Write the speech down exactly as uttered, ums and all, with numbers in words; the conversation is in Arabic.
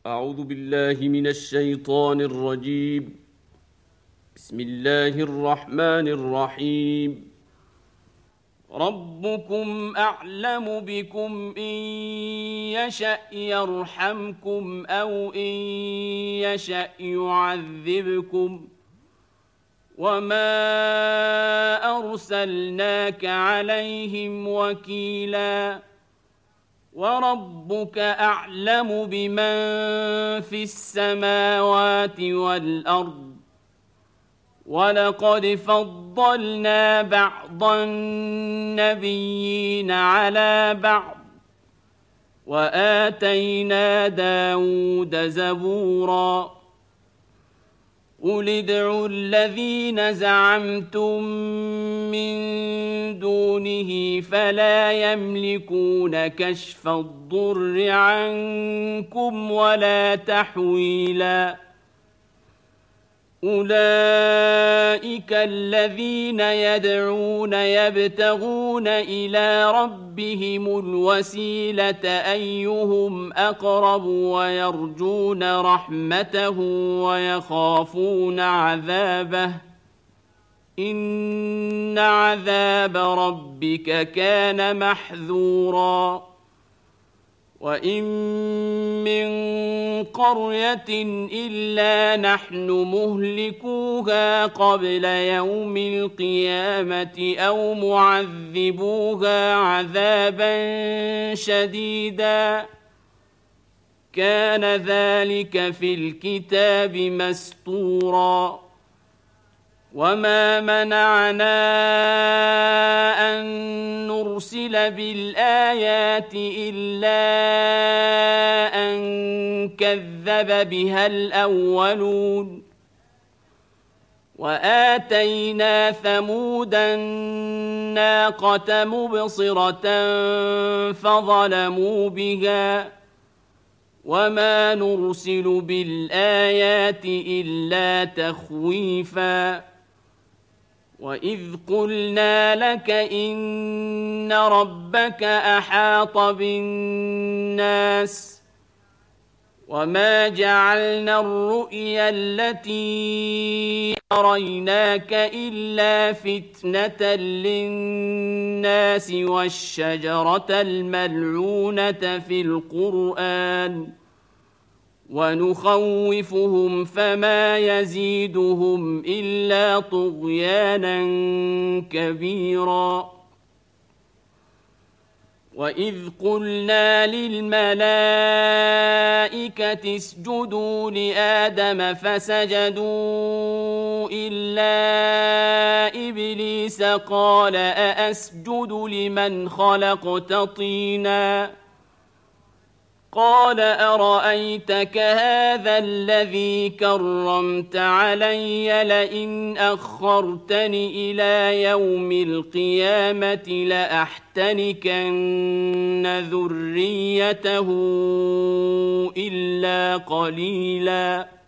أعوذ بالله من الشيطان الرجيم. بسم الله الرحمن الرحيم. ربكم أعلم بكم إن يشأ يرحمكم أو إن يشأ يعذبكم وما أرسلناك عليهم وكيلا وربك أعلم بمن في السماوات والأرض ولقد فضلنا بعض النبيين على بعض وآتينا داود زبورا قل ادعوا الذين زعمتم من دونه فلا يملكون كشف الضر عنكم ولا تحويلا أولئك الذين يدعون يبتغون إلى ربهم الوسيلة أيهم أقرب ويرجون رحمته ويخافون عذابه إن عذاب ربك كان محذورا وإن من قرية إلا نحن مهلكوها قبل يوم القيامة أو معذبوها عذابا شديدا كان ذلك في الكتاب مسطورا وما منعنا أن نرسل بالآيات إلا أن كذب بها الأولون وآتينا ثمود الناقة مبصرة فظلموا بها وما نرسل بالآيات إلا تخويفا وإذ قلنا لك إن ربك أحاط بالناس وما جعلنا الرؤيا التي أريناك إلا فتنة للناس والشجرة الملعونة في القرآن ونخوفهم فما يزيدهم إلا طغيانا كبيرا وإذ قلنا للملائكة اسجدوا لآدم فسجدوا إلا إبليس قال أأسجد لمن خلقت طيناً قال أرأيتك هذا الذي كرمت علي لئن أخرتني إلى يوم القيامة لأحتنكن ذريته إلا قليلاً